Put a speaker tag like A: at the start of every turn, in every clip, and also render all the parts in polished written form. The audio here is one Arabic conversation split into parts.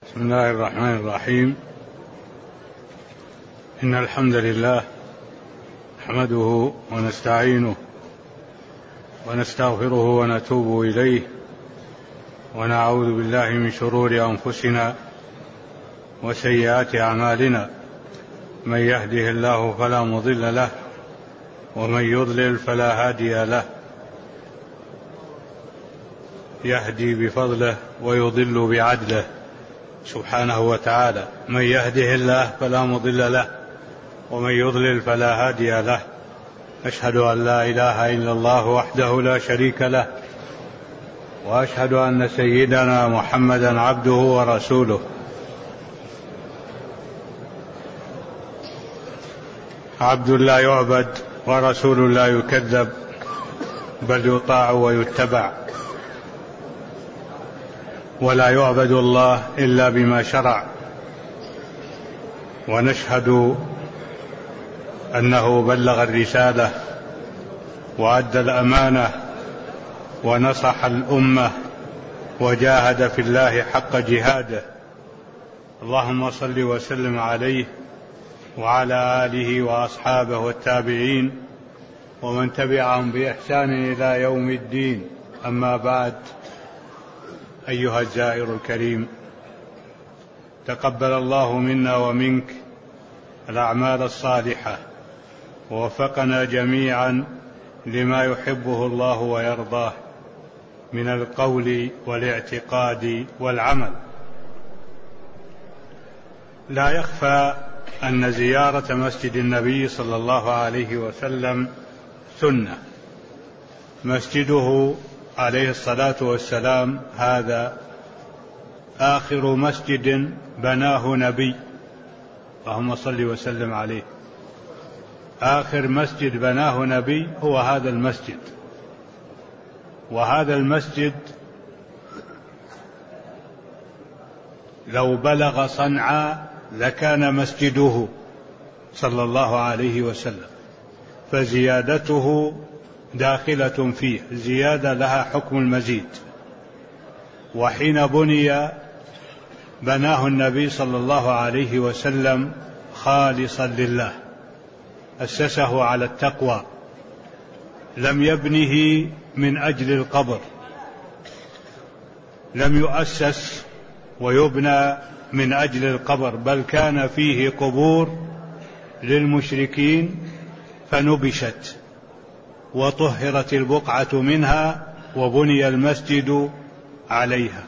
A: بسم الله الرحمن الرحيم. إن الحمد لله نحمده ونستعينه ونستغفره ونتوب إليه ونعوذ بالله من شرور أنفسنا وسيئات أعمالنا، من يهده الله فلا مضل له ومن يضلل فلا هادي له، يهدي بفضله ويضل بعدله سبحانه وتعالى. من يهده الله فلا مضل له ومن يضلل فلا هادي له. أشهد أن لا إله إلا الله وحده لا شريك له، وأشهد أن سيدنا محمدا عبده ورسوله. عبد لا يعبد ورسول لا يكذب، بل يطاع ويتبع، ولا يعبد الله إلا بما شرع. ونشهد أنه بلغ الرسالة وأدى الأمانة ونصح الأمة وجاهد في الله حق جهاده. اللهم صل وسلم عليه وعلى آله وأصحابه والتابعين ومن تبعهم بإحسان إلى يوم الدين. أما بعد، أيها الزائر الكريم، تقبل الله منا ومنك الأعمال الصالحة، ووفقنا جميعا لما يحبه الله ويرضاه من القول والاعتقاد والعمل. لا يخفى أن زيارة مسجد النبي صلى الله عليه وسلم سنة. مسجده عليه الصلاة والسلام هذا آخر مسجد بناه نبي، اللهم صل وسلم عليه. آخر مسجد بناه نبي هو هذا المسجد، وهذا المسجد لو بلغ صنعاء لكان مسجده صلى الله عليه وسلم، فزيادته داخلة فيه، زيادة لها حكم المزيد. وحين بناه النبي صلى الله عليه وسلم خالصا لله، أسسه على التقوى، لم يبنه من أجل القبر، لم يؤسس ويبنى من أجل القبر، بل كان فيه قبور للمشركين فنبشت وطهرت البقعة منها وبني المسجد عليها.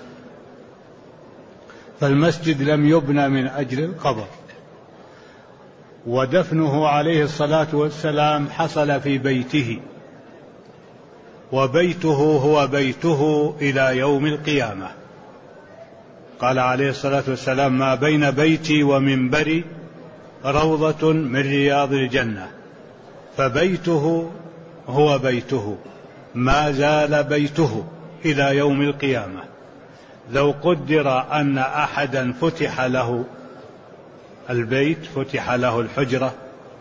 A: فالمسجد لم يبنى من أجل القبر. ودفنه عليه الصلاة والسلام حصل في بيته، وبيته هو بيته إلى يوم القيامة. قال عليه الصلاة والسلام: ما بين بيتي ومنبري روضة من رياض الجنة. فبيته هو بيته، ما زال بيته إلى يوم القيامة. لو قدر أن أحدا فتح له البيت، فتح له الحجرة،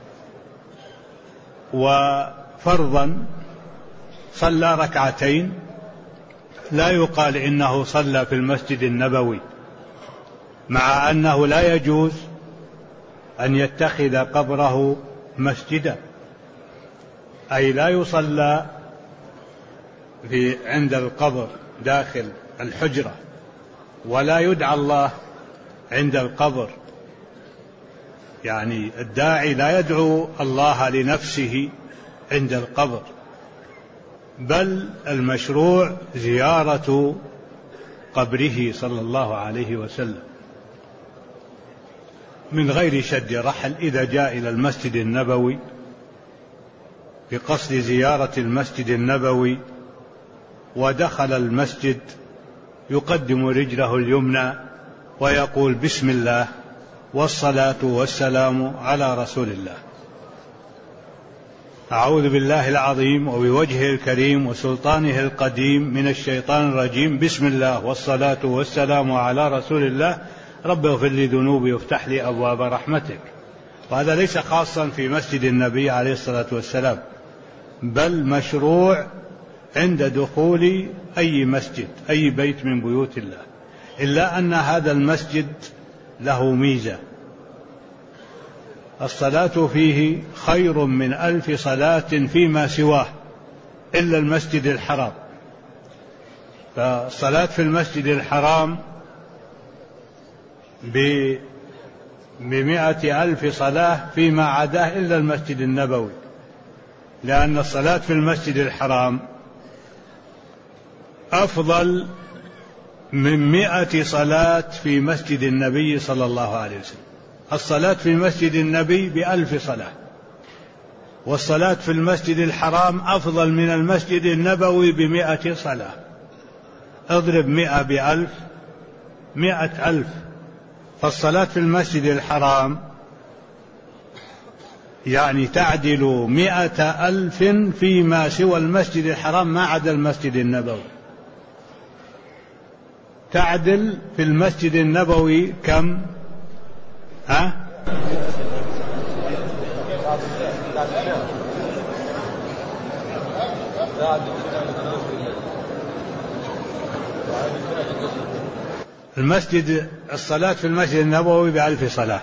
A: وفرضا صلى ركعتين، لا يقال إنه صلى في المسجد النبوي، مع أنه لا يجوز أن يتخذ قبره مسجدا، أي لا يصلى عند القبر داخل الحجرة، ولا يدعى الله عند القبر. يعني الداعي لا يدعو الله لنفسه عند القبر، بل المشروع زيارة قبره صلى الله عليه وسلم من غير شد رحل. إذا جاء إلى المسجد النبوي بقصد زيارة المسجد النبوي ودخل المسجد، يقدم رجله اليمنى ويقول: بسم الله والصلاة والسلام على رسول الله. أعوذ بالله العظيم وبوجهه الكريم وسلطانه القديم من الشيطان الرجيم، بسم الله والصلاة والسلام على رسول الله، رب اغفر لي ذنوبي وافتح لي أبواب رحمتك. وهذا ليس خاصا في مسجد النبي عليه الصلاة والسلام، بل مشروع عند دخول أي مسجد، أي بيت من بيوت الله. إلا أن هذا المسجد له ميزة، الصلاة فيه خير من 1000 صلاة فيما سواه إلا المسجد الحرام. فالصلاة في المسجد الحرام 100,000 صلاة فيما عداه إلا المسجد النبوي، لأن الصلاة في المسجد الحرام أفضل من 100 صلاة في مسجد النبي صلى الله عليه وسلم. الصلاة في مسجد النبي ب1000 صلاة، والصلاة في المسجد الحرام أفضل من المسجد النبوي ب100 صلاة. اضرب 100 ب1000، 100,000. فالصلاة في المسجد الحرام يعني تعدل 100,000 فيما سوى المسجد الحرام ما عدا المسجد النبوي. تعدل في المسجد النبوي كم؟ الصلاة في المسجد النبوي ب1000 صلاة،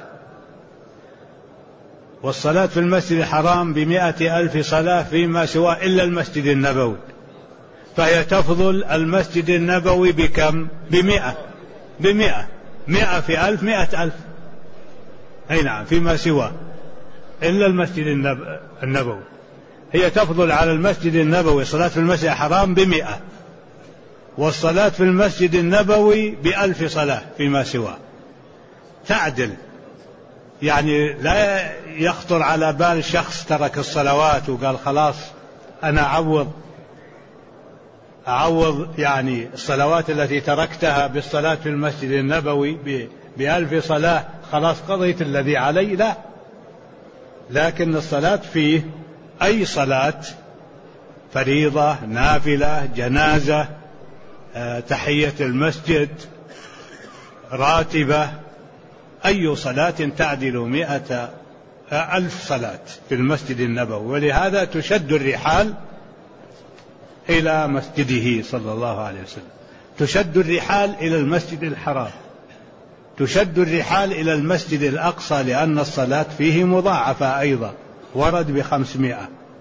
A: والصلاة في المسجد الحرام ب100,000 صلاة فيما سواه إلا المسجد النبوي، فهي تفضل المسجد النبوي بكم؟ ب100. 100 في 1000 100,000. أي نعم، فيما سواه إلا المسجد النبوي. هي تفضل على المسجد النبوي صلاة في المسجد الحرام ب100، والصلاة في المسجد النبوي ب1000 صلاة فيما سواه. تعدل، يعني لا يخطر على بال شخص ترك الصلوات وقال خلاص أنا أعوض يعني الصلوات التي تركتها بالصلاة في المسجد النبوي ب1000 صلاة، خلاص قضيت الذي علي. لا، لكن الصلاة فيه أي صلاة، فريضة، نافلة، جنازة، تحية المسجد، راتبة، أي صلاة تعدل 100,000 صلاة في المسجد النبوي. ولهذا تشد الرحال إلى مسجده صلى الله عليه وسلم، تشد الرحال إلى المسجد الحرام، تشد الرحال إلى المسجد الأقصى، لأن الصلاة فيه مضاعفة أيضا، ورد ب500.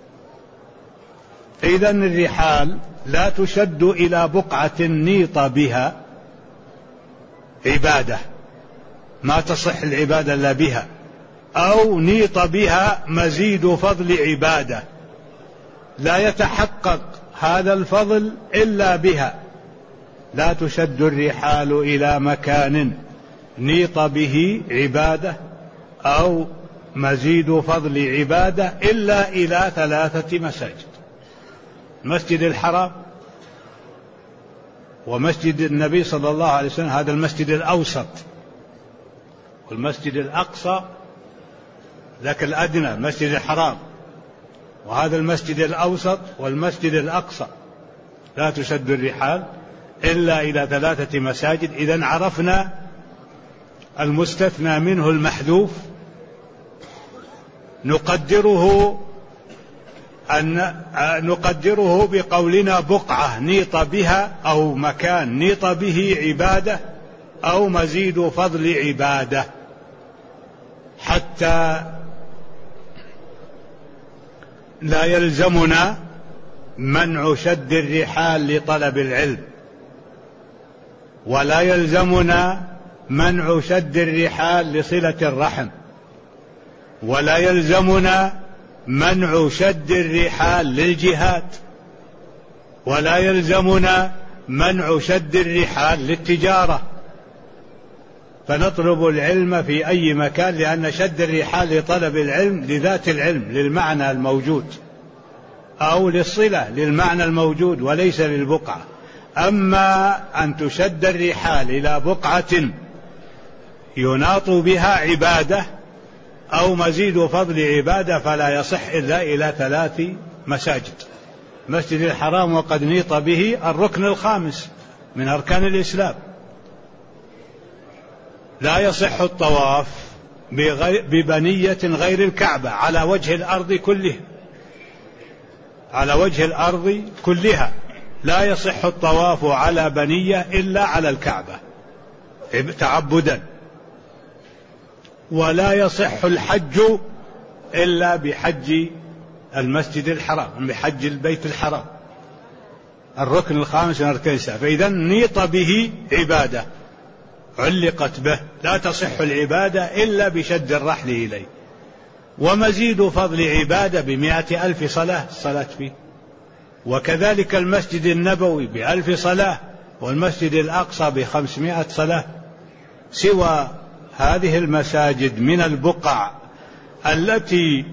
A: إذن الرحال لا تشد إلى بقعة نيط بها عبادة، ما تصح العبادة إلا بها، أو نيط بها مزيد فضل عبادة، لا يتحقق هذا الفضل إلا بها. لا تشد الرحال إلى مكان نيط به عبادة أو مزيد فضل عبادة إلا إلى 3 مساجد: المسجد الحرام، ومسجد النبي صلى الله عليه وسلم هذا المسجد الأوسط، والمسجد الأقصى ذاك الأدنى المسجد الحرام، وهذا المسجد الأوسط والمسجد الأقصى. لا تشد الرحال إلا إلى 3 مساجد. إذن عرفنا المستثنى منه المحذوف، نقدره بقولنا بقعة نيط بها، أو مكان نيط به عبادة، أو مزيد فضل عبادة، حتى لا يلزمنا منع شد الرحال لطلب العلم، ولا يلزمنا منع شد الرحال لصلة الرحم، ولا يلزمنا منع شد الرحال للجهاد، ولا يلزمنا منع شد الرحال للتجارة. فنطلب العلم في أي مكان، لأن شد الرحال لطلب العلم لذات العلم، للمعنى الموجود، أو للصلة للمعنى الموجود، وليس للبقعة. أما أن تشد الرحال إلى بقعة يناط بها عبادة أو مزيد فضل عبادة فلا يصح إلا إلى 3 مساجد: مسجد الحرام وقد نيط به الركن الخامس من أركان الإسلام. لا يصح الطواف ببنية غير الكعبة على وجه الأرض كلها، على وجه الأرض كلها لا يصح الطواف على بنية إلا على الكعبة، تعبدا، ولا يصح الحج إلا بحج المسجد الحرام، بحج البيت الحرام، الركن الخامس من أركان الإسلام. فإذا نيط به عبادة علقت به، لا تصح العبادة إلا بشد الرحل إليه. ومزيد فضل عبادة 100,000 صلاة الصلاة فيه، وكذلك المسجد النبوي ب1000 صلاة، والمسجد الأقصى ب500 صلاة. سوى هذه المساجد من البقع التي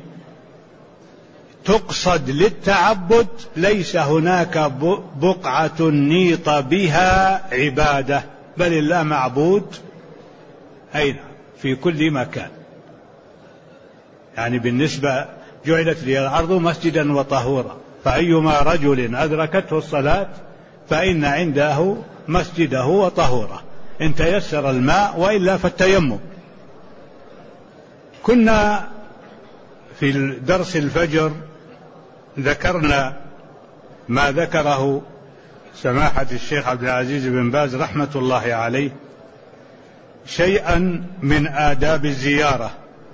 A: تقصد للتعبد ليس هناك بقعة نيط بها عبادة، بل الله معبود أين في كل مكان. يعني بالنسبة جعلت لي الأرض مسجدا وطهورا، فأيما رجل أدركته الصلاة فإن عنده مسجده وطهوره، إن تيسر الماء وإلا فالتيمم. كنا في درس الفجر ذكرنا ما ذكره سماحة الشيخ عبد العزيز بن باز رحمة الله عليه، شيئا من آداب الزيارة،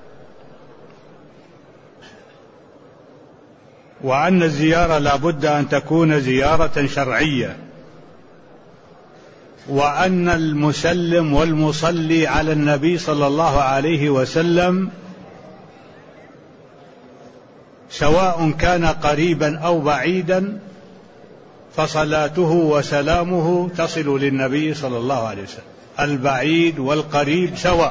A: وأن الزيارة لا بد أن تكون زيارة شرعية، وأن المسلم والمصلي على النبي صلى الله عليه وسلم سواء كان قريبا أو بعيدا فصلاته وسلامه تصل للنبي صلى الله عليه وسلم، البعيد والقريب سواء.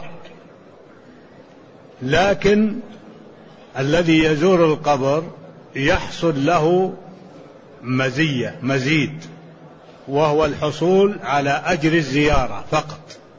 A: لكن الذي يزور القبر يحصل له مزيد، وهو الحصول على أجر الزيارة فقط.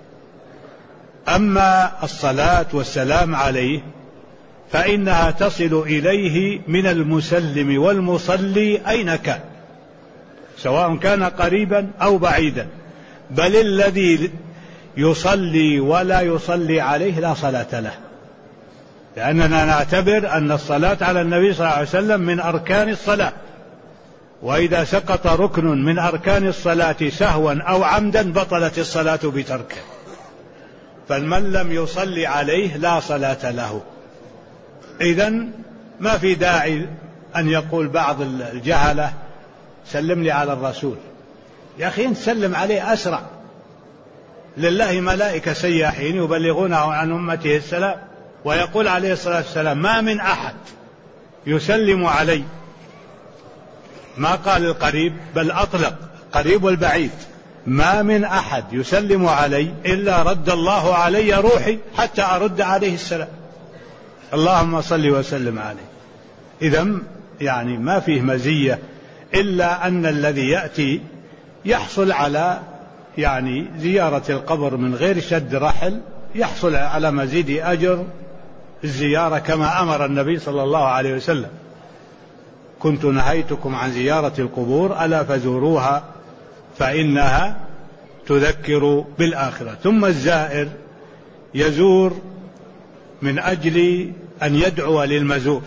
A: أما الصلاة والسلام عليه فإنها تصل إليه من المسلم والمصلي أين كان، سواء كان قريبا أو بعيدا. بل الذي يصلي ولا يصلي عليه لا صلاة له، لأننا نعتبر أن الصلاة على النبي صلى الله عليه وسلم من أركان الصلاة، وإذا سقط ركن من أركان الصلاة سهوا أو عمدا بطلت الصلاة بتركه، فمن لم يصلي عليه لا صلاة له. إذن ما في داعي أن يقول بعض الجهلة سلم لي على الرسول. يا أخي أنت سلم عليه أسرع، لله ملائكة سياحين يبلغونه عن أمته السلام. ويقول عليه الصلاة والسلام ما من أحد يسلم علي، ما قال القريب بل أطلق قريب والبعيد، ما من أحد يسلم علي إلا رد الله علي روحي حتى أرد عليه السلام، اللهم صل وسلم عليه. إذن يعني ما فيه مزية، إلا أن الذي يأتي يحصل على يعني زيارة القبر من غير شد رحل، يحصل على مزيد أجر الزيارة كما أمر النبي صلى الله عليه وسلم: كنت نهيتكم عن زيارة القبور ألا فزوروها فإنها تذكر بالآخرة. ثم الزائر يزور من أجل أن يدعو للمزور.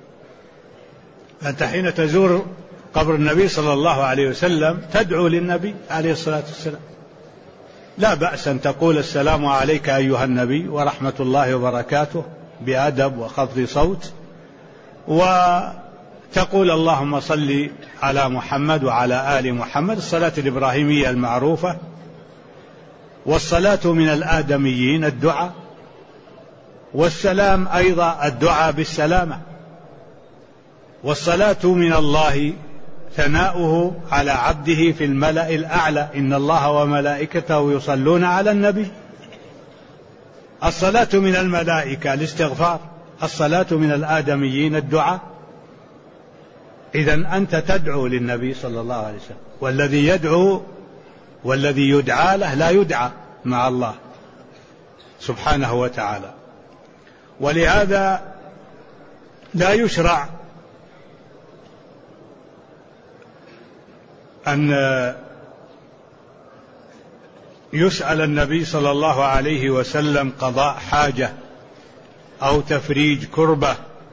A: أنت حين تزور قبر النبي صلى الله عليه وسلم تدعو للنبي عليه الصلاة والسلام، لا بأس أن تقول السلام عليك أيها النبي ورحمة الله وبركاته بأدب وخفض صوت، وتقول اللهم صل على محمد وعلى آل محمد، الصلاة الإبراهيمية المعروفة. والصلاة من الآدميين الدعاء، والسلام أيضا الدعاء بالسلامة. والصلاة من الله ثناؤه على عبده في الملأ الأعلى: إن الله وملائكته يصلون على النبي. الصلاة من الملائكة الاستغفار، الصلاة من الآدميين الدعاء. إذن أنت تدعو للنبي صلى الله عليه وسلم، والذي يدعو والذي يدعى له لا يدعى مع الله سبحانه وتعالى. ولهذا لا يشرع أن يسأل النبي صلى الله عليه وسلم قضاء حاجة أو تفريج كربة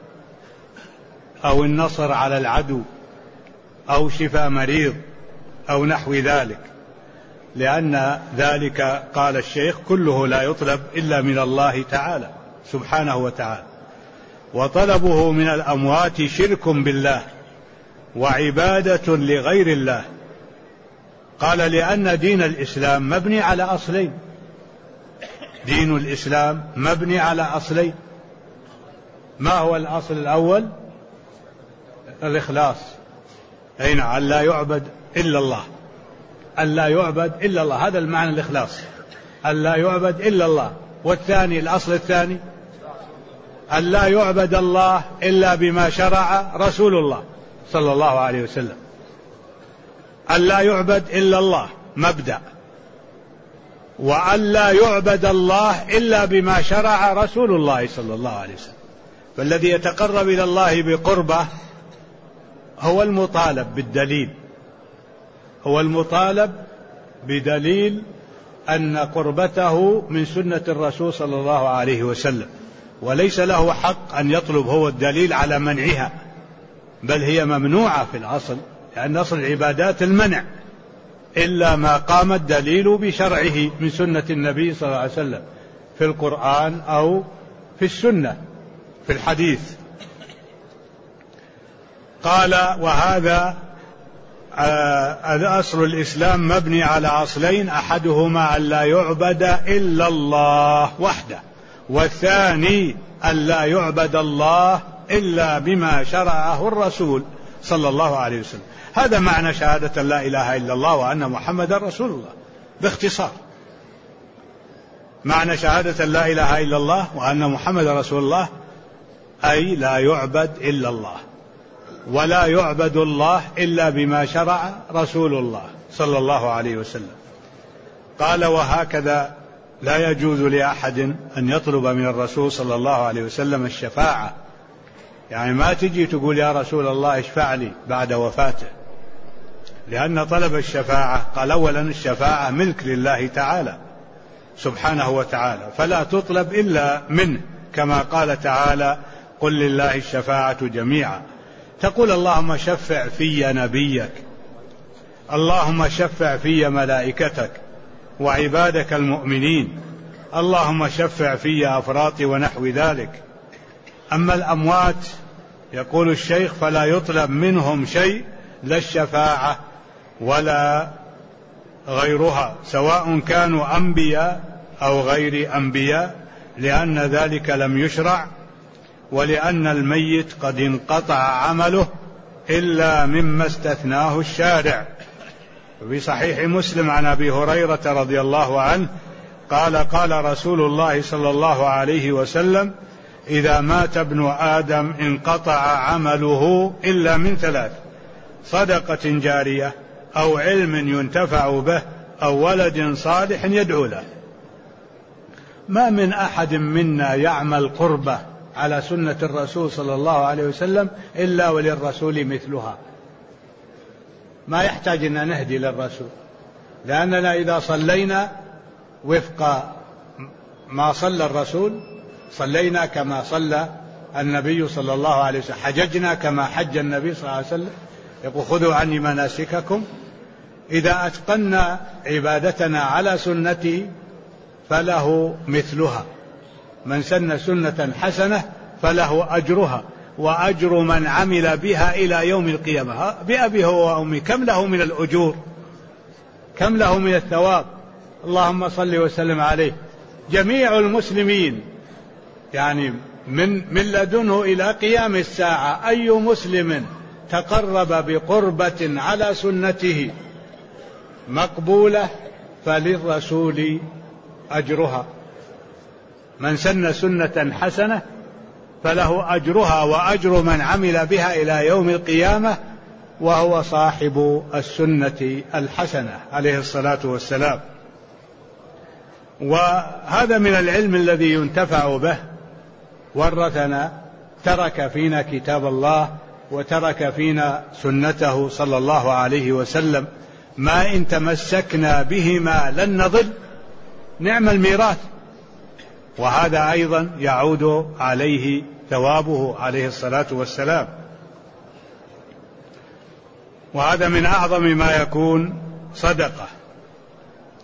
A: أو النصر على العدو أو شفاء مريض أو نحو ذلك، لأن ذلك قال الشيخ كله لا يطلب إلا من الله تعالى سبحانه وتعالى، وطلبه من الأموات شرك بالله وعبادة لغير الله. قال لأن دين الإسلام مبني على أصلين، دين الإسلام مبني على أصلين. ما هو الأصل الأول؟ الإخلاص، أين أن لا يعبد إلا الله، أن لا يعبد إلا الله، هذا المعنى الإخلاص، أن لا يعبد إلا الله. والثاني، الأصل الثاني، أن لا يعبد الله إلا بما شرع رسول الله صلى الله عليه وسلم، أن لا يعبد إلا الله مبدأ، وأن لا يعبد الله إلا بما شرع رسول الله صلى الله عليه وسلم. فالذي يتقرب إلى الله بقربه هو المطالب بالدليل، هو المطالب بدليل أن قربته من سنة الرسول صلى الله عليه وسلم، وليس له حق أن يطلب هو الدليل على منعها، بل هي ممنوعة في الأصل، لأن أصل العبادات المنع إلا ما قام الدليل بشرعه من سنة النبي صلى الله عليه وسلم في القرآن أو في السنة في الحديث. قال وهذا الأصل الإسلام مبني على أصلين، أحدهما أن لا يعبد إلا الله وحده، والثاني أن لا يعبد الله إلا بما شرعه الرسول صلى الله عليه وسلم. هذا معنى شهادة لا إله إلا الله وأن محمدا رسول الله باختصار. معنى شهادة لا إله إلا الله وأن محمدا رسول الله أي لا يعبد إلا الله، ولا يعبد الله إلا بما شرع رسول الله صلى الله عليه وسلم. قال وهكذا لا يجوز لأحد أن يطلب من الرسول صلى الله عليه وسلم الشفاعة، يعني ما تجي تقول يا رسول الله اشفع لي بعد وفاته، لأن طلب الشفاعة قال أولا الشفاعة ملك لله تعالى سبحانه وتعالى، فلا تطلب إلا منه، كما قال تعالى قل لله الشفاعة جميعا. تقول اللهم شفع في نبيك، اللهم شفع في ملائكتك وعبادك المؤمنين، اللهم شفع في أفراطي ونحو ذلك. أما الأموات يقول الشيخ فلا يطلب منهم شيء، لا الشفاعة ولا غيرها، سواء كانوا أنبياء أو غير أنبياء، لأن ذلك لم يشرع، ولأن الميت قد انقطع عمله إلا مما استثناه الشارع. في صحيح مسلم عن أبي هريرة رضي الله عنه قال قال رسول الله صلى الله عليه وسلم إذا مات ابن آدم انقطع عمله إلا من ثلاث: صدقة جارية أو علم ينتفع به أو ولد صالح يدعو له. ما من أحد منا يعمل قربة على سنة الرسول صلى الله عليه وسلم إلا وللرسول مثلها، ما يحتاج أن نهدي للرسول، لأننا إذا صلينا وفق ما صلى الرسول صلينا كما صلى النبي صلى الله عليه وسلم، حججنا كما حج النبي صلى الله عليه وسلم، يقول خذوا عني مناسككم. إذا أتقنا عبادتنا على سنتي فله مثلها، من سن سنة حسنة فله أجرها وأجر من عمل بها إلى يوم القيامة بأبي هو وأمي. كم له من الأجور، كم له من الثواب. اللهم صل وسلم عليه. جميع المسلمين يعني من لدنه إلى قيام الساعة أي مسلم تقرب بقربة على سنته مقبولة فللرسول أجرها، من سن سنة حسنة فله أجرها وأجر من عمل بها إلى يوم القيامة، وهو صاحب السنة الحسنة عليه الصلاة والسلام. وهذا من العلم الذي ينتفع به، ورثنا، ترك فينا كتاب الله وترك فينا سنته صلى الله عليه وسلم، ما إن تمسكنا بهما لن نضل، نعم الميراث. وهذا أيضا يعود عليه ثوابه عليه الصلاة والسلام. وهذا من أعظم ما يكون صدقة،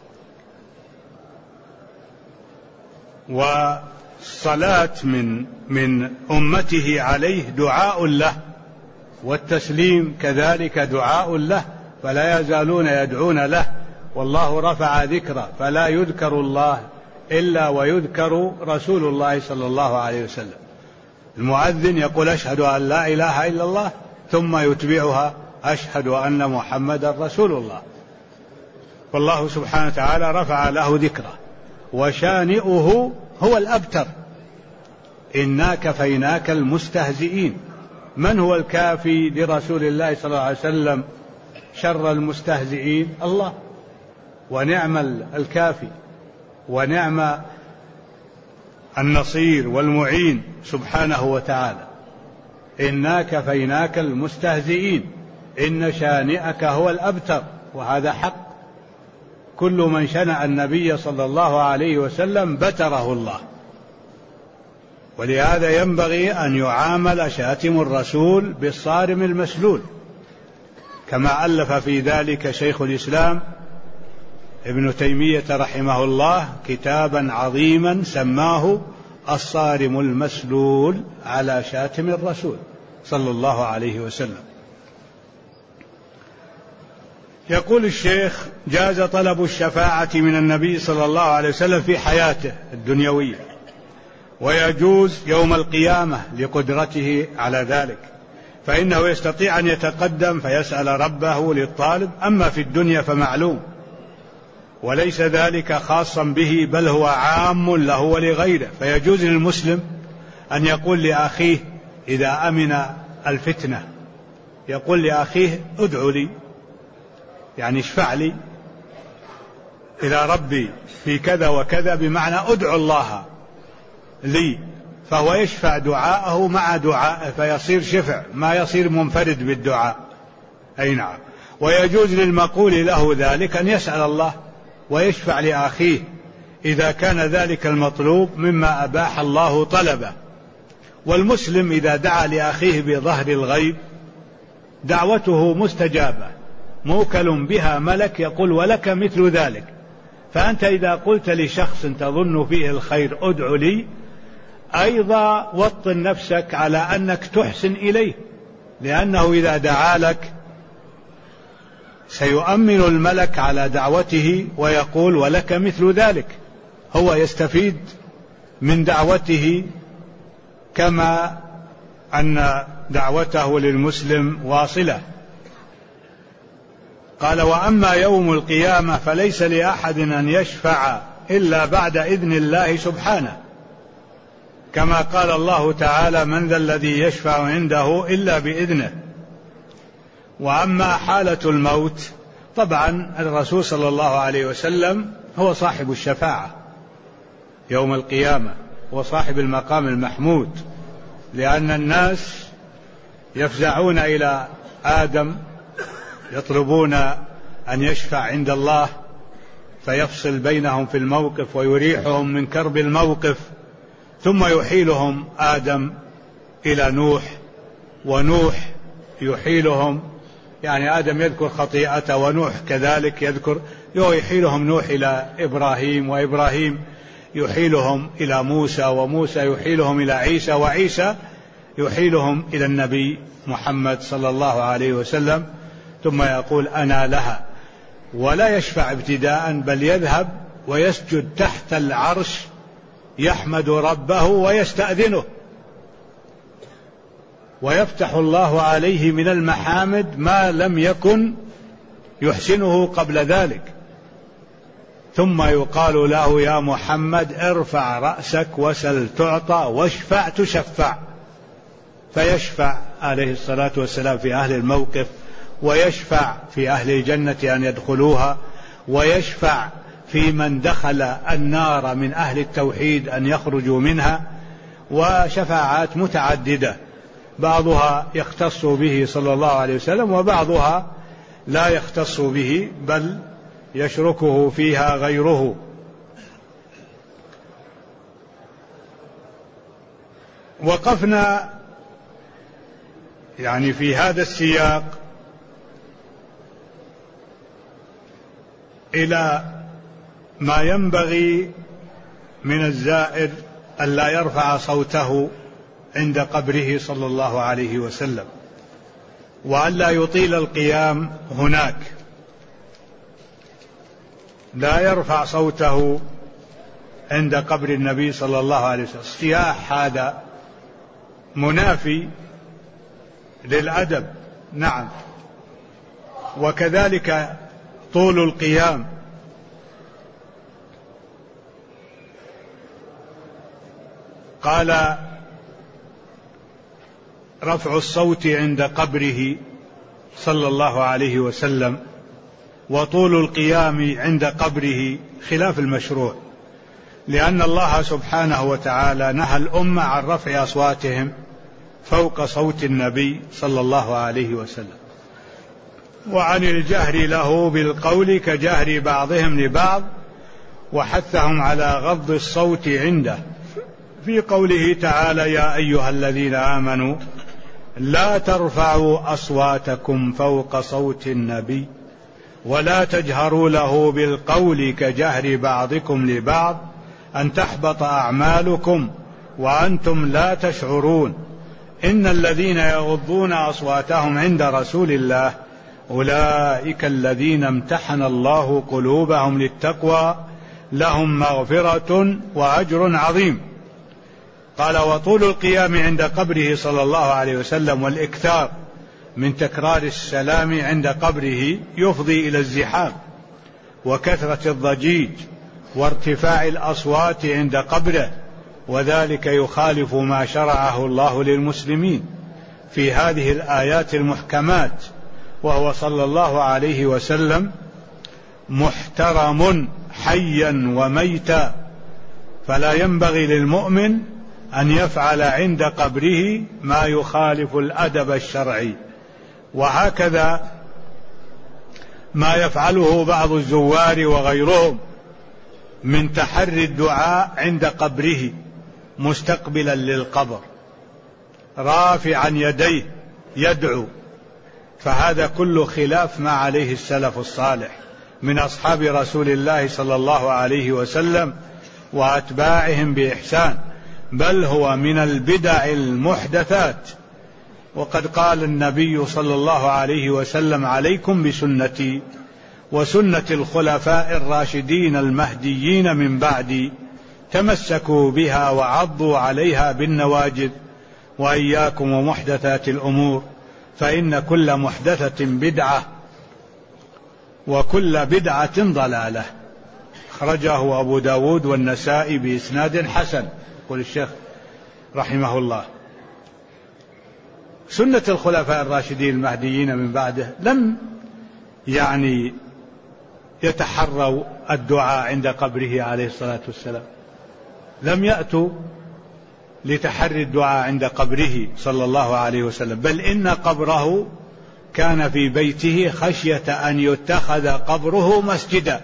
A: والصلاة من أمته عليه دعاء له، والتسليم كذلك دعاء له، فلا يزالون يدعون له، والله رفع ذكره فلا يذكر الله إلا ويذكر رسول الله صلى الله عليه وسلم. المؤذن يقول أشهد أن لا إله إلا الله، ثم يتبعها أشهد أن محمدا رسول الله. والله سبحانه وتعالى رفع له ذكره، وشانئه هو الأبتر. إنا كفيناك المستهزئين. من هو الكافي لرسول الله صلى الله عليه وسلم شر المستهزئين؟ الله، ونعم الكافي ونعم النصير والمعين سبحانه وتعالى. إنا كفيناك المستهزئين، إن شانئك هو الأبتر، وهذا حق. كل من شنع النبي صلى الله عليه وسلم بتره الله. ولهذا ينبغي أن يعامل شاتم الرسول بالصارم المسلول، كما ألف في ذلك شيخ الإسلام ابن تيمية رحمه الله كتابا عظيما سماه الصارم المسلول على شاتم الرسول صلى الله عليه وسلم. يقول الشيخ: جاز طلب الشفاعة من النبي صلى الله عليه وسلم في حياته الدنيوية، ويجوز يوم القيامة لقدرته على ذلك، فإنه يستطيع أن يتقدم فيسأل ربه للطالب. أما في الدنيا فمعلوم، وليس ذلك خاصا به، بل هو عام له ولغيره. فيجوز للمسلم أن يقول لأخيه إذا أمن الفتنة، يقول لأخيه ادعو لي، يعني اشفع لي إلى ربي في كذا وكذا، بمعنى ادعو الله لي، فهو يشفع دعاءه مع دعائه فيصير شفع، ما يصير منفرد بالدعاء. أي نعم. ويجوز للمقول له ذلك أن يسأل الله ويشفع لأخيه إذا كان ذلك المطلوب مما أباح الله طلبه. والمسلم إذا دعا لأخيه بظهر الغيب دعوته مستجابة، موكل بها ملك يقول ولك مثل ذلك. فأنت إذا قلت لشخص تظن فيه الخير ادع لي، أيضا وطن نفسك على أنك تحسن إليه، لأنه إذا دعا لك سيؤمن الملك على دعوته ويقول ولك مثل ذلك، هو يستفيد من دعوته كما أن دعوته للمسلم واصلة. قال: وأما يوم القيامة فليس لأحد أن يشفع إلا بعد إذن الله سبحانه، كما قال الله تعالى: من ذا الذي يشفع عنده إلا بإذنه. وأما حالة الموت طبعا الرسول صلى الله عليه وسلم هو صاحب الشفاعة يوم القيامة، هو صاحب المقام المحمود، لأن الناس يفزعون إلى آدم يطلبون أن يشفع عند الله فيفصل بينهم في الموقف ويريحهم من كرب الموقف، ثم يحيلهم آدم إلى نوح، ونوح يحيلهم، يعني آدم يذكر خطيئته ونوح كذلك يحيلهم نوح إلى إبراهيم، وإبراهيم يحيلهم إلى موسى، وموسى يحيلهم إلى عيسى، وعيسى يحيلهم إلى النبي محمد صلى الله عليه وسلم. ثم يقول أنا لها، ولا يشفع ابتداء، بل يذهب ويسجد تحت العرش يحمد ربه ويستأذنه، ويفتح الله عليه من المحامد ما لم يكن يحسنه قبل ذلك. ثم يقال له يا محمد ارفع رأسك وسل تعطى واشفع تشفع، فيشفع عليه الصلاة والسلام في أهل الموقف، ويشفع في أهل الجنة أن يدخلوها، ويشفع في من دخل النار من أهل التوحيد أن يخرجوا منها، وشفاعات متعددة بعضها يختص به صلى الله عليه وسلم، وبعضها لا يختص به بل يشركه فيها غيره. وقفنا يعني في هذا السياق إلى ما ينبغي من الزائر ألا يرفع صوته عند قبره صلى الله عليه وسلم، وألا يطيل القيام هناك، لا يرفع صوته عند قبر النبي صلى الله عليه وسلم. الصياح هذا منافي للأدب، نعم، وكذلك طول القيام. قال رفع الصوت عند قبره صلى الله عليه وسلم وطول القيام عند قبره خلاف المشروع، لأن الله سبحانه وتعالى نهى الأمة عن رفع أصواتهم فوق صوت النبي صلى الله عليه وسلم، وعن الجهر له بالقول كجهر بعضهم لبعض، وحثهم على غض الصوت عنده في قوله تعالى: يا أيها الذين آمنوا لا ترفعوا أصواتكم فوق صوت النبي ولا تجهروا له بالقول كجهر بعضكم لبعض أن تحبط أعمالكم وأنتم لا تشعرون إن الذين يغضون أصواتهم عند رسول الله أولئك الذين امتحن الله قلوبهم للتقوى لهم مغفرة وأجر عظيم. قال: وطول القيام عند قبره صلى الله عليه وسلم والإكثار من تكرار السلام عند قبره يفضي إلى الزحام وكثرة الضجيج وارتفاع الأصوات عند قبره، وذلك يخالف ما شرعه الله للمسلمين في هذه الآيات المحكمات، وهو صلى الله عليه وسلم محترم حيا وميتا، فلا ينبغي للمؤمن أن يفعل عند قبره ما يخالف الأدب الشرعي. وهكذا ما يفعله بعض الزوار وغيرهم من تحري الدعاء عند قبره مستقبلا للقبر رافعا يديه يدعو، فهذا كله خلاف ما عليه السلف الصالح من أصحاب رسول الله صلى الله عليه وسلم وأتباعهم بإحسان، بل هو من البدع المحدثات. وقد قال النبي صلى الله عليه وسلم: عليكم بسنتي وسنة الخلفاء الراشدين المهديين من بعدي، تمسكوا بها وعضوا عليها بالنواجذ، وإياكم ومحدثات الأمور فإن كل محدثة بدعة وكل بدعة ضلالة. أخرجه أبو داود والنسائي بإسناد حسن. يقول الشيخ رحمه الله: سنة الخلفاء الراشدين المهديين من بعده لم يتحروا الدعاء عند قبره عليه الصلاة والسلام، لم يأتوا لتحري الدعاء عند قبره صلى الله عليه وسلم، بل إن قبره كان في بيته خشية أن يتخذ قبره مسجدا،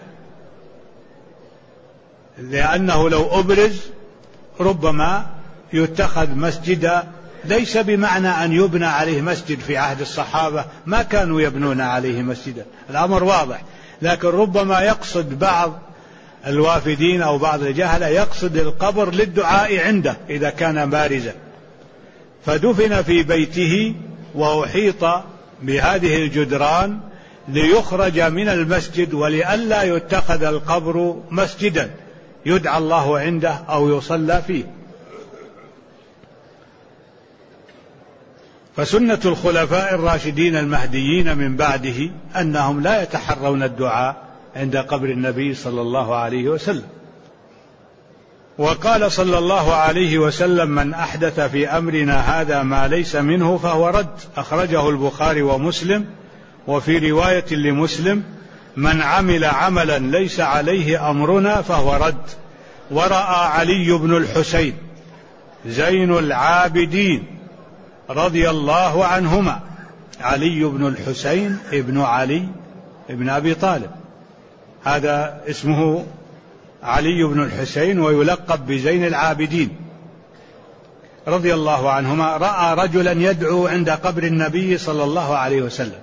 A: لأنه لو أبرز ربما يتخذ مسجدا، ليس بمعنى أن يبنى عليه مسجد. في عهد الصحابة ما كانوا يبنون عليه مسجدا، الأمر واضح، لكن ربما يقصد بعض الوافدين أو بعض الجهلة يقصد القبر للدعاء عنده إذا كان بارزا، فدفن في بيته وأحيط بهذه الجدران ليخرج من المسجد ولئلا يتخذ القبر مسجدا يدعى الله عنده أو يصلى فيه. فسنة الخلفاء الراشدين المهديين من بعده أنهم لا يتحرون الدعاء عند قبر النبي صلى الله عليه وسلم. وقال صلى الله عليه وسلم: من أحدث في أمرنا هذا ما ليس منه فهو رد. أخرجه البخاري ومسلم. وفي رواية لمسلم: من عمل عملا ليس عليه أمرنا فهو رد. ورأى علي بن الحسين زين العابدين رضي الله عنهما، علي بن الحسين ابن علي ابن أبي طالب، هذا اسمه علي بن الحسين ويلقب بزين العابدين رضي الله عنهما، رأى رجلا يدعو عند قبر النبي صلى الله عليه وسلم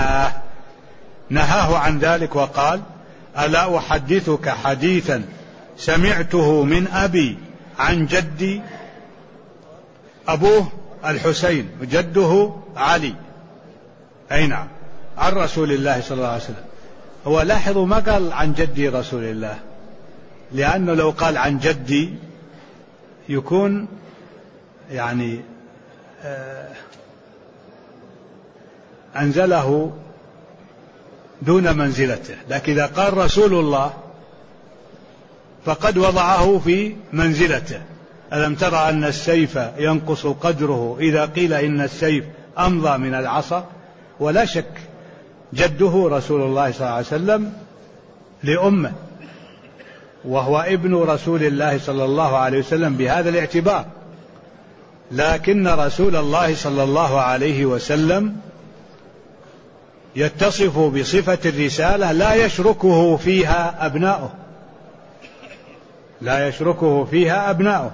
A: نهاه عن ذلك وقال: ألا أحدثك حديثا سمعته من أبي عن جدي، أبوه الحسين وجده علي، أي نعم، عن رسول الله صلى الله عليه وسلم. هو لاحظوا ما قال عن جدي رسول الله، لأنه لو قال عن جدي يكون يعني أنزله دون منزلته، لكن إذا قال رسول الله فقد وضعه في منزلته. ألم ترى أن السيف ينقص قدره إذا قيل إن السيف أمضى من العصا؟ ولا شك جده رسول الله صلى الله عليه وسلم لأمه، وهو ابن رسول الله صلى الله عليه وسلم بهذا الاعتبار. لكن رسول الله صلى الله عليه وسلم يتصف بصفة الرسالة لا يشركه فيها أبناؤه، لا يشركه فيها أبناؤه.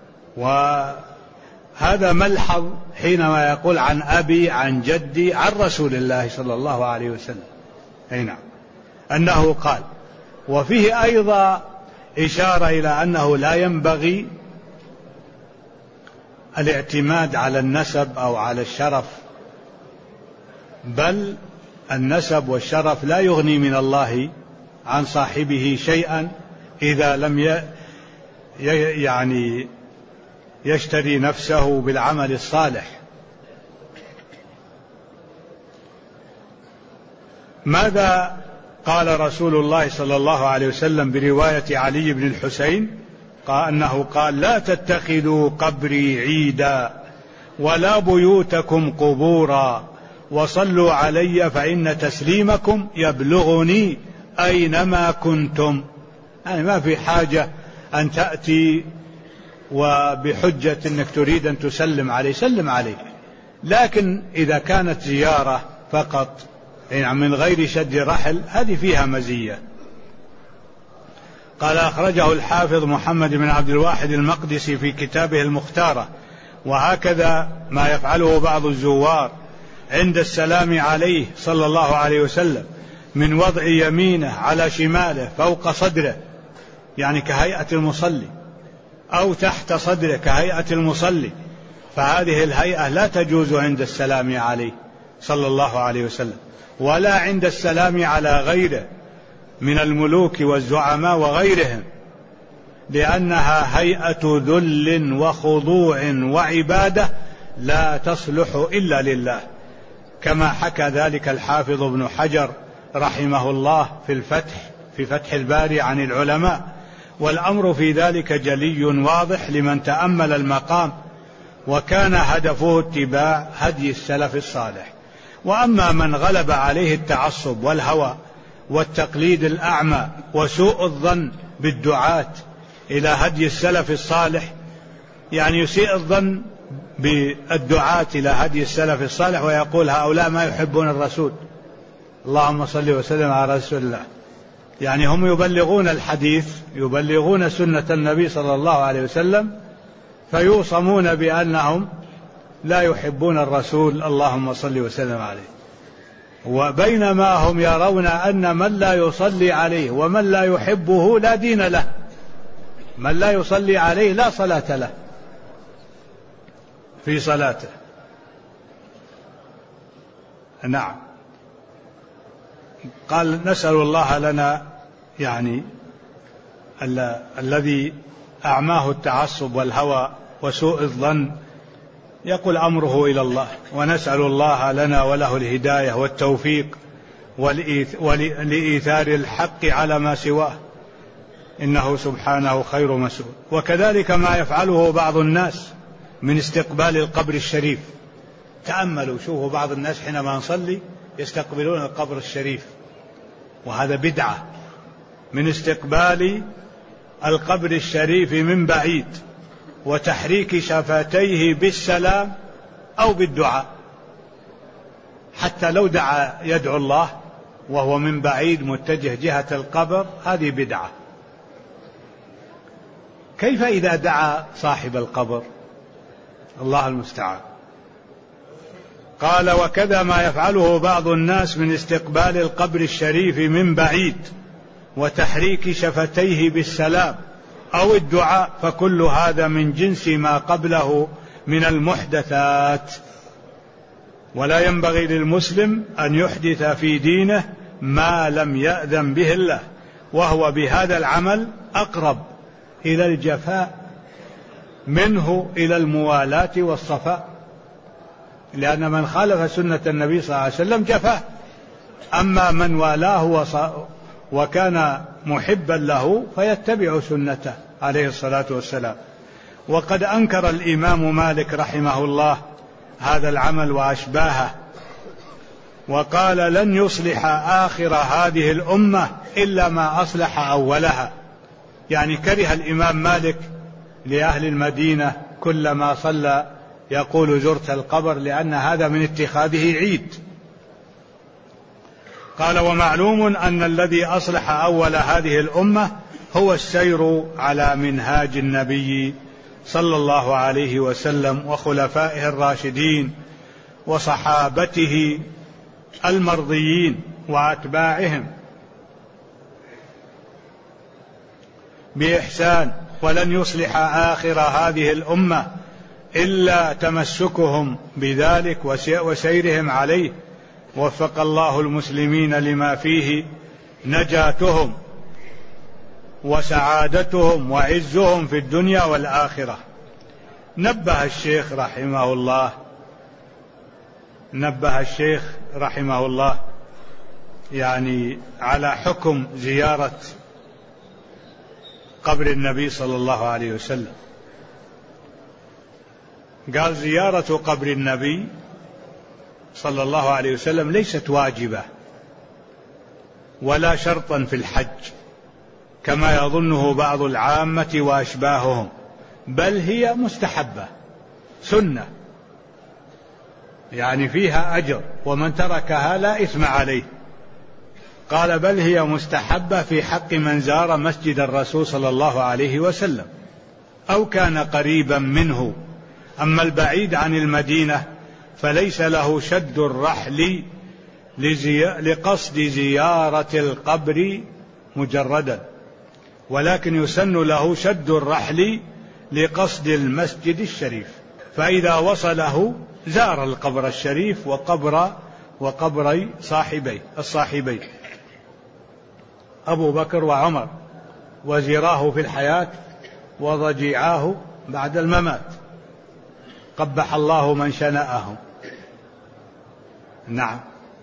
A: وهذا ملحظ حينما يقول عن أبي عن جدي عن رسول الله صلى الله عليه وسلم، أي نعم، أنه قال. وفيه أيضا إشارة إلى أنه لا ينبغي الاعتماد على النسب أو على الشرف، بل النسب والشرف لا يغني من الله عن صاحبه شيئا إذا لم يعني يشتري نفسه بالعمل الصالح. ماذا قال رسول الله صلى الله عليه وسلم برواية علي بن الحسين؟ قال أنه قال: لا تتخذوا قبري عيدا ولا بيوتكم قبورا وصلوا علي فإن تسليمكم يبلغني أينما كنتم. يعني ما في حاجة أن تأتي وبحجة أنك تريد أن تسلم عليه، سلم عليه، لكن إذا كانت زيارة فقط يعني من غير شد رحل هذه فيها مزية. قال: أخرجه الحافظ محمد بن عبد الواحد المقدسي في كتابه المختارة. وهكذا ما يفعله بعض الزوار عند السلام عليه صلى الله عليه وسلم من وضع يمينه على شماله فوق صدره، يعني كهيئة المصلي، أو تحت صدره كهيئة المصلي، فهذه الهيئة لا تجوز عند السلام عليه صلى الله عليه وسلم، ولا عند السلام على غيره من الملوك والزعماء وغيرهم، لأنها هيئة ذل وخضوع وعبادة لا تصلح إلا لله، كما حكى ذلك الحافظ ابن حجر رحمه الله في فتح الباري عن العلماء. والأمر في ذلك جلي واضح لمن تأمل المقام، وكان هدفه اتباع هدي السلف الصالح. وأما من غلب عليه التعصب والهوى والتقليد الأعمى وسوء الظن بالدعاة إلى هدي السلف الصالح، يعني يسيء الظن بالدعاة إلى هدي السلف الصالح ويقول هؤلاء ما يحبون الرسول، اللهم صل وسلم على رسول الله، يعني هم يبلغون الحديث، يبلغون سنة النبي صلى الله عليه وسلم، فيوصمون بأنهم لا يحبون الرسول اللهم صل وسلم عليه، وبينما هم يرون أن من لا يصلي عليه ومن لا يحبه لا دين له، من لا يصلي عليه لا صلاة له في صلاته. نعم. قال: نسأل الله لنا يعني الذي أعماه التعصب والهوى وسوء الظن يقول أمره إلى الله، ونسأل الله لنا وله الهداية والتوفيق ولإيثار الحق على ما سواه، إنه سبحانه خير مسؤول. وكذلك ما يفعله بعض الناس من استقبال القبر الشريف. تأملوا، شوفوا بعض الناس حينما نصلي يستقبلون القبر الشريف، وهذا بدعة من استقبال القبر الشريف من بعيد وتحريك شفتيه بالسلام أو بالدعاء، حتى لو يدعو الله وهو من بعيد متجه جهة القبر، هذه بدعة. كيف إذا دعا صاحب القبر؟ الله المستعان. قال: وكذا ما يفعله بعض الناس من استقبال القبر الشريف من بعيد وتحريك شفتيه بالسلام أو الدعاء، فكل هذا من جنس ما قبله من المحدثات. ولا ينبغي للمسلم أن يحدث في دينه ما لم يأذن به الله، وهو بهذا العمل أقرب إلى الجفاء منه إلى الموالاة والصفاء، لأن من خالف سنة النبي صلى الله عليه وسلم جفاه. أما من والاه وكان محبا له فيتبع سنته عليه الصلاة والسلام. وقد أنكر الإمام مالك رحمه الله هذا العمل وأشباهه، وقال لن يصلح آخر هذه الأمة إلا ما أصلح أولها. يعني كره الإمام مالك لأهل المدينة كلما صلى يقول زرت القبر، لأن هذا من اتخاذه عيد. قال ومعلوم أن الذي أصلح أول هذه الأمة هو السير على منهاج النبي صلى الله عليه وسلم وخلفائه الراشدين وصحابته المرضيين وأتباعهم بإحسان. ولن يصلح آخر هذه الأمة إلا تمسكهم بذلك وسيرهم عليه. وفق الله المسلمين لما فيه نجاتهم وسعادتهم وعزهم في الدنيا والآخرة. نبه الشيخ رحمه الله يعني على حكم زيارة قبر النبي صلى الله عليه وسلم. قال زيارة قبر النبي صلى الله عليه وسلم ليست واجبة ولا شرطا في الحج كما يظنه بعض العامة وأشباههم، بل هي مستحبة سنة، يعني فيها أجر، ومن تركها لا إثم عليه. قال بل هي مستحبة في حق من زار مسجد الرسول صلى الله عليه وسلم أو كان قريبا منه. أما البعيد عن المدينة فليس له شد الرحل لقصد زيارة القبر مجردا، ولكن يسن له شد الرحل لقصد المسجد الشريف، فإذا وصله زار القبر الشريف وقبر الصاحبين أبو بكر وعمر، وزراه في الحياة وضجيعاه بعد الممات، قبح الله من شنأهم. نعم.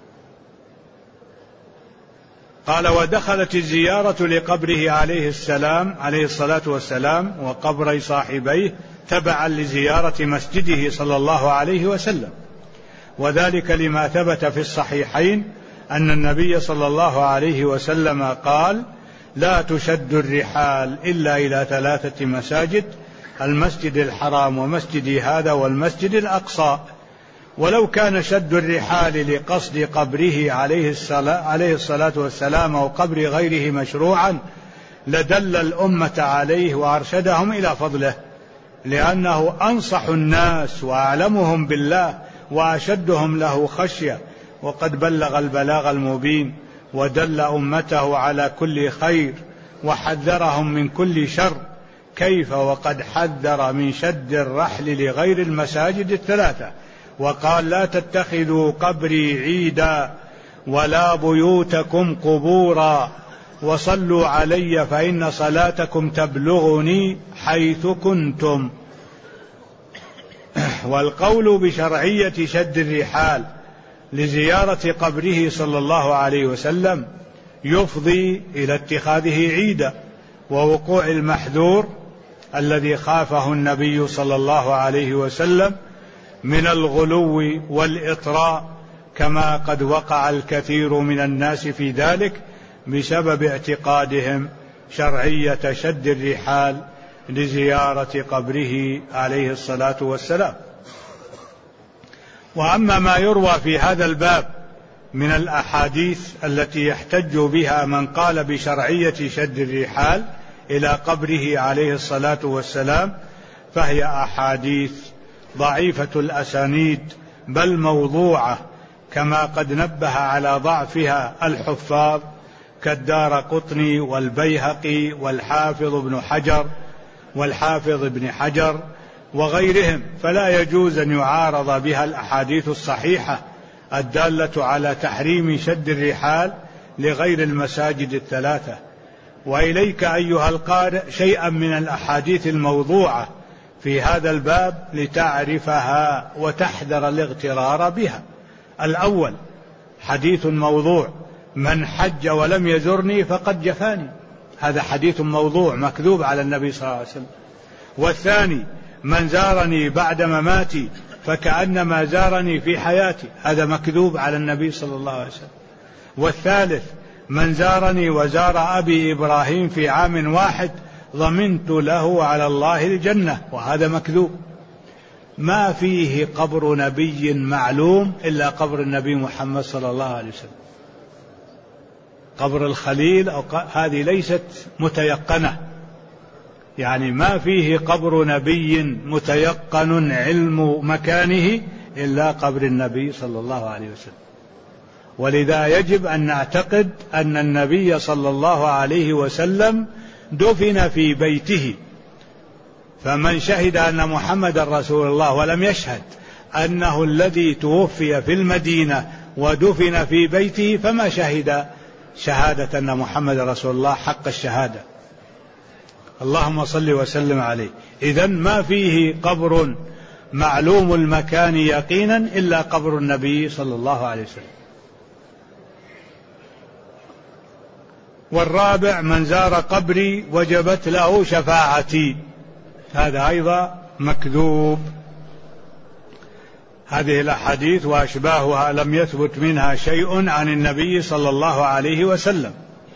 A: قال ودخلت الزيارة لقبره عليه الصلاة والسلام وقبر صاحبيه تبعا لزيارة مسجده صلى الله عليه وسلم، وذلك لما ثبت في الصحيحين أن النبي صلى الله عليه وسلم قال لا تشد الرحال إلا إلى 3 مساجد: المسجد الحرام ومسجدي هذا والمسجد الأقصى. ولو كان شد الرحال لقصد قبره عليه الصلاة والسلام أو قبر غيره مشروعا لدل الأمة عليه وأرشدهم إلى فضله، لأنه أنصح الناس وأعلمهم بالله وأشدهم له خشية، وقد بلغ البلاغ المبين ودل أمته على كل خير وحذرهم من كل شر. كيف وقد حذر من شد الرحل لغير المساجد 3، وقال لا تتخذوا قبري عيدا ولا بيوتكم قبورا وصلوا علي فإن صلاتكم تبلغني حيث كنتم. والقول بشرعية شد الرحال لزيارة قبره صلى الله عليه وسلم يفضي إلى اتخاذه عيدا ووقوع المحذور الذي خافه النبي صلى الله عليه وسلم من الغلو والإطراء، كما قد وقع الكثير من الناس في ذلك بسبب اعتقادهم شرعية شد الرحال لزيارة قبره عليه الصلاة والسلام. وأما ما يروى في هذا الباب من الأحاديث التي يحتج بها من قال بشرعية شد الرحال إلى قبره عليه الصلاة والسلام فهي أحاديث ضعيفة الأسانيد بل موضوعة، كما قد نبه على ضعفها الحفاظ كالدارقطني والبيهقي والحافظ ابن حجر وغيرهم، فلا يجوز أن يعارض بها الأحاديث الصحيحة الدالة على تحريم شد الرحال لغير المساجد الثلاثة. وإليك أيها القارئ شيئا من الأحاديث الموضوعة في هذا الباب لتعرفها وتحذر الاغترار بها. الأول حديث موضوع: من حج ولم يزرني فقد جفاني، هذا حديث موضوع مكذوب على النبي صلى الله عليه وسلم. والثاني: من زارني بعد مماتي فكأنما زارني في حياتي، هذا مكذوب على النبي صلى الله عليه وسلم. والثالث: من زارني وزار أبي إبراهيم في عام واحد ضمنت له على الله الجنة، وهذا مكذوب. ما فيه قبر نبي معلوم إلا قبر النبي محمد صلى الله عليه وسلم. قبر الخليل هذه ليست متيقنة، يعني ما فيه قبر نبي متيقن علم مكانه إلا قبر النبي صلى الله عليه وسلم. ولذا يجب أن نعتقد أن النبي صلى الله عليه وسلم دفن في بيته، فمن شهد أن محمد رسول الله ولم يشهد أنه الذي توفي في المدينة ودفن في بيته فما شهد شهادة أن محمد رسول الله حق الشهادة. اللهم صل وسلم عليه. إذن ما فيه قبر معلوم المكان يقينا إلا قبر النبي صلى الله عليه وسلم. والرابع: من زار قبري وجبت له شفاعتي، هذا أيضا مكذوب. هذه الأحاديث وأشباهها لم يثبت منها شيء عن النبي صلى الله عليه وسلم.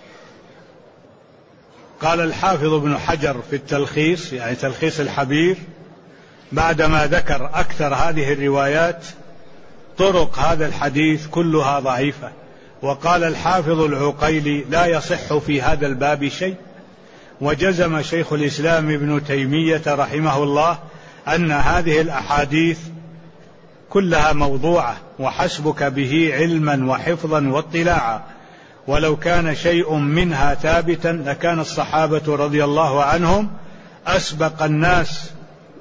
A: قال الحافظ ابن حجر في التلخيص، يعني تلخيص الحبير، بعدما ذكر أكثر هذه الروايات: طرق هذا الحديث كلها ضعيفة. وقال الحافظ العقيلي: لا يصح في هذا الباب شيء. وجزم شيخ الإسلام ابن تيمية رحمه الله أن هذه الأحاديث كلها موضوعة، وحسبك به علما وحفظا واطلاعا. ولو كان شيء منها ثابتا لكان الصحابة رضي الله عنهم أسبق الناس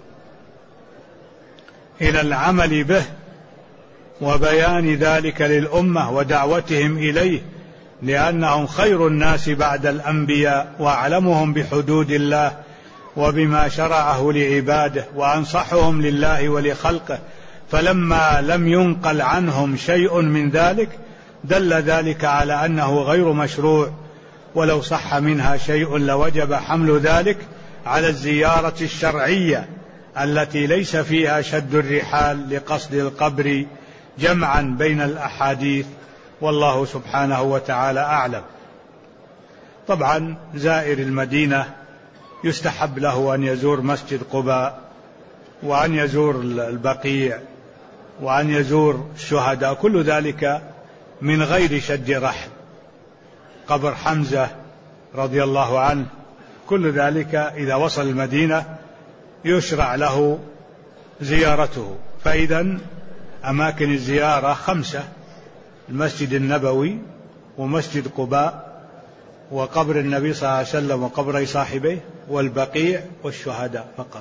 A: إلى العمل به وبيان ذلك للأمة ودعوتهم إليه، لأنهم خير الناس بعد الأنبياء وأعلمهم بحدود الله وبما شرعه لعباده وأنصحهم لله ولخلقه. فلما لم ينقل عنهم شيء من ذلك دل ذلك على أنه غير مشروع، ولو صح منها شيء لوجب حمل ذلك على الزيارة الشرعية التي ليس فيها شد الرحال لقصد القبر، جمعا بين الأحاديث، والله سبحانه وتعالى أعلم. طبعا زائر المدينة يستحب له أن يزور مسجد قباء، وأن يزور البقيع، وأن يزور الشهداء، كل ذلك من غير شد رحل. قبر حمزة رضي الله عنه، كل ذلك إذا وصل المدينة يشرع له زيارته. فإذا أماكن الزيارة 5: المسجد النبوي ومسجد قباء وقبر النبي صلى الله عليه وسلم وقبر صاحبيه والبقيع والشهداء فقط.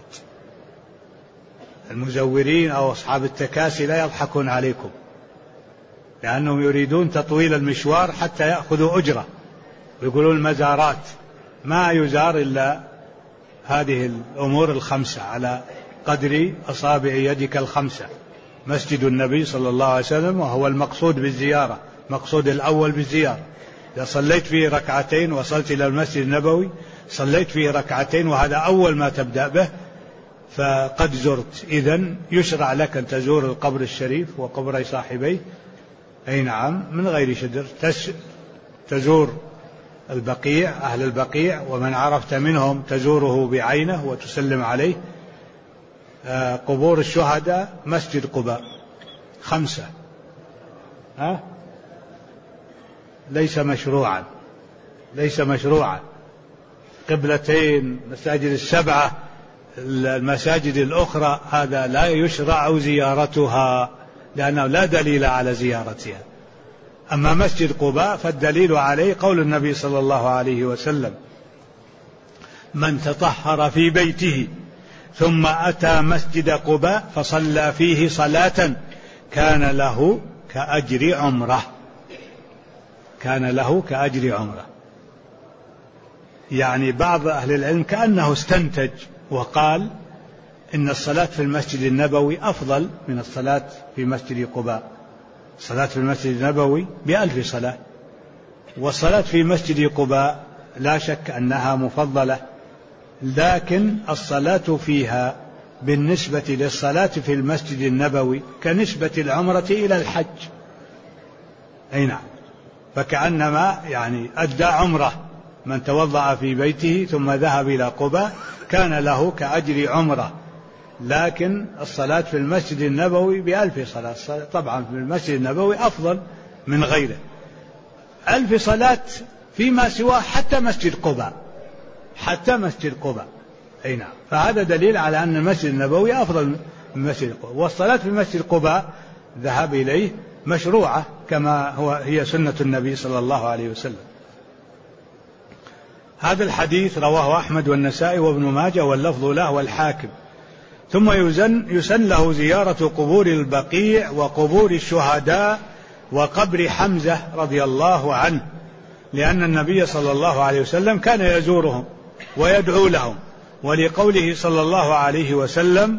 A: المزورين أو أصحاب التكاسي لا يضحكون عليكم، لأنهم يريدون تطويل المشوار حتى يأخذوا أجرة، ويقولون المزارات ما يزار إلا هذه الأمور 5 على قدر أصابع يدك 5: مسجد النبي صلى الله عليه وسلم، وهو المقصود بالزيارة، مقصود الأول بالزيارة. إذا صليت فيه 2 وصلت إلى المسجد النبوي صليت فيه 2 وهذا أول ما تبدأ به فقد زرت. إذن يشرع لك أن تزور القبر الشريف وقبر صاحبيه، أي نعم، من غير شدر. تزور البقيع، أهل البقيع، ومن عرفت منهم تزوره بعينه وتسلم عليه. قبور الشهداء مسجد قباء 5. ليس مشروعا، ليس مشروعا. قبلتين، مساجد 7، المساجد الأخرى هذا لا يشرع زيارتها، لأنه لا دليل على زيارتها. أما مسجد قباء فالدليل عليه قول النبي صلى الله عليه وسلم: من تطهر في بيته ثم أتى مسجد قباء فصلى فيه صلاة كان له كأجر عمره. كان له كأجر عمره. يعني بعض أهل العلم كأنه استنتج وقال إن الصلاة في المسجد النبوي أفضل من الصلاة في مسجد قباء. الصلاة في المسجد النبوي ب1000 صلاة، والصلاة في مسجد قباء لا شك أنها مفضلة، لكن الصلاة فيها بالنسبة للصلاة في المسجد النبوي كنسبة العمرة إلى الحج. أي نعم، فكأنما يعني أدى عمره. من توضأ في بيته ثم ذهب إلى قباء كان له كأجر عمره، لكن الصلاة في المسجد النبوي ب1000 صلاة. طبعا في المسجد النبوي أفضل من غيره. 1000 صلاة فيما سواه، حتى مسجد قباء، حتى مسجد قباء. أي نعم، فهذا دليل على أن المسجد النبوي أفضل من مسجد قباء. والصلاة في مسجد قباء ذهب إليه مشروعة كما هي سنة النبي صلى الله عليه وسلم. هذا الحديث رواه أحمد والنسائي وابن ماجه واللفظ له والحاكم. ثم يسن له زيارة قبور البقيع وقبور الشهداء وقبر حمزة رضي الله عنه، لأن النبي صلى الله عليه وسلم كان يزورهم ويدعو لهم، ولقوله صلى الله عليه وسلم: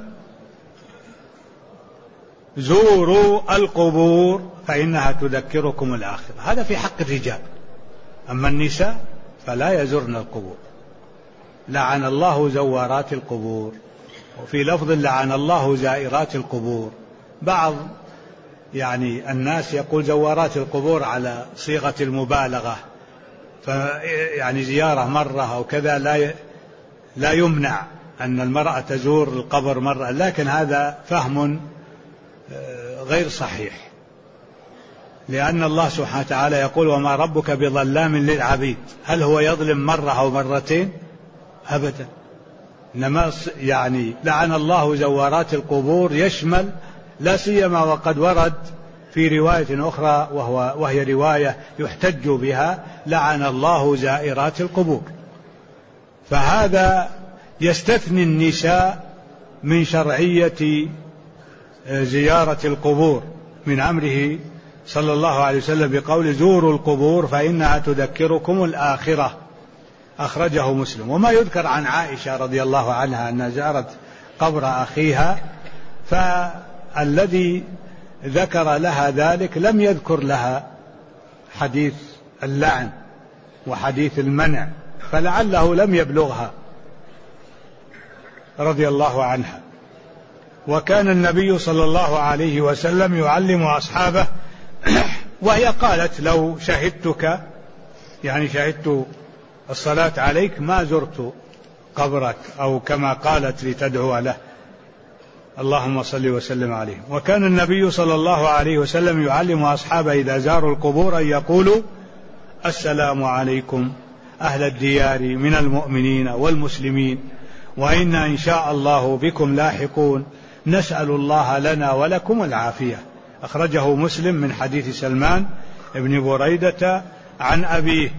A: زوروا القبور فإنها تذكركم الآخرة. هذا في حق الرجال، أما النساء فلا يزورن القبور. لعن الله زوارات القبور، وفي لفظ لعن الله زائرات القبور. بعض يعني الناس يقول زوارات القبور على صيغة المبالغة، فيعني زيارة مرة أو كذا لا يمنع أن المرأة تزور القبر مرة، لكن هذا فهم غير صحيح، لأن الله سبحانه وتعالى يقول: وما ربك بظلام للعبيد. هل هو يظلم مرة أو مرتين؟ أبدا. إنما يعني لعن الله زوارات القبور يشمل، لا سيما وقد ورد في رواية أخرى وهي رواية يحتج بها: لعن الله زائرات القبور. فهذا يستثني النساء من شرعية زيارة القبور من أمره صلى الله عليه وسلم بقول: زوروا القبور فإنها تذكركم الآخرة. أخرجه مسلم. وما يذكر عن عائشة رضي الله عنها أنها زارت قبر أخيها، فالذي ذكر لها ذلك لم يذكر لها حديث اللعن وحديث المنع، فلعله لم يبلغها رضي الله عنها. وكان النبي صلى الله عليه وسلم يعلم أصحابه وهي قالت: لو شهدتك، يعني شهدت الصلاة عليك ما زرت قبرك، أو كما قالت لتدعو له: اللهم صل وسلم عليه. وكان النبي صلى الله عليه وسلم يعلم أصحابه إذا زاروا القبور أن يقولوا: السلام عليكم أهل الديار من المؤمنين والمسلمين، وإنا إن شاء الله بكم لاحقون، نسأل الله لنا ولكم العافية. أخرجه مسلم من حديث سلمان بن بريدة عن أبيه.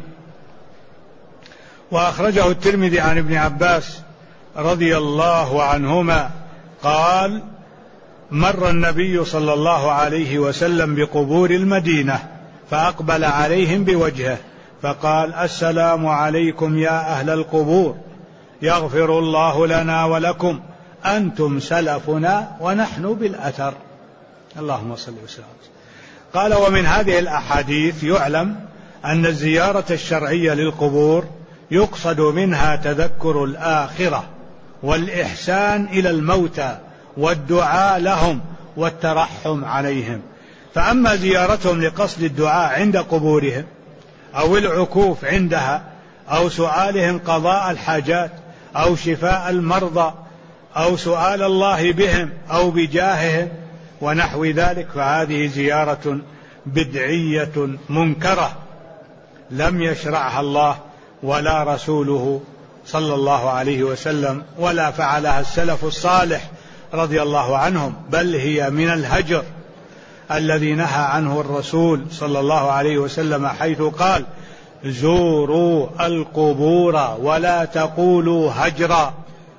A: وأخرجه الترمذي عن ابن عباس رضي الله عنهما قال: مر النبي صلى الله عليه وسلم بقبور المدينة فأقبل عليهم بوجهه فقال: السلام عليكم يا أهل القبور، يغفر الله لنا ولكم، أنتم سلفنا ونحن بالأثر. اللهم صل وسلم. قال: ومن هذه الأحاديث يعلم أن الزيارة الشرعية للقبور يقصد منها تذكر الآخرة والإحسان إلى الموتى والدعاء لهم والترحم عليهم. فأما زيارتهم لقصد الدعاء عند قبورهم أو العكوف عندها أو سؤالهم قضاء الحاجات أو شفاء المرضى أو سؤال الله بهم أو بجاههم ونحو ذلك، فهذه زيارة بدعية منكرة لم يشرعها الله ولا رسوله صلى الله عليه وسلم، ولا فعلها السلف الصالح رضي الله عنهم، بل هي من الهجر الذي نهى عنه الرسول صلى الله عليه وسلم، حيث قال: زوروا القبور ولا تقولوا هجرا.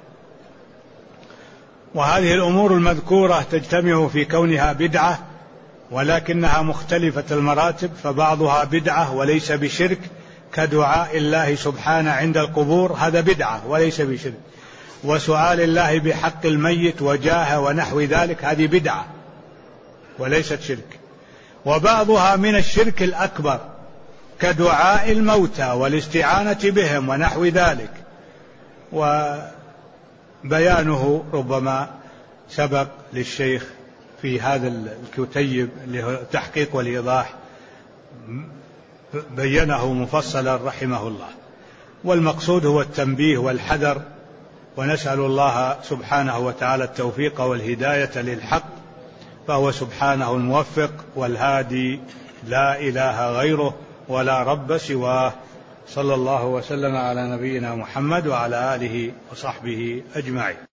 A: وهذه الأمور المذكورة تجتمع في كونها بدعة، ولكنها مختلفة المراتب، فبعضها بدعة وليس بشرك، كدعاء الله سبحانه عند القبور، هذا بدعة وليس بشرك، وسؤال الله بحق الميت وجاهه ونحو ذلك، هذه بدعة وليست شرك. وبعضها من الشرك الأكبر، كدعاء الموتى والاستعانة بهم ونحو ذلك، وبيانه ربما سبق للشيخ في هذا الكتيب للتحقيق والإيضاح، بينه مفصلا رحمه الله. والمقصود هو التنبيه والحذر، ونسأل الله سبحانه وتعالى التوفيق والهداية للحق، فهو سبحانه الموفق والهادي، لا إله غيره ولا رب سواه. صلى الله وسلم على نبينا محمد وعلى آله وصحبه أجمعين.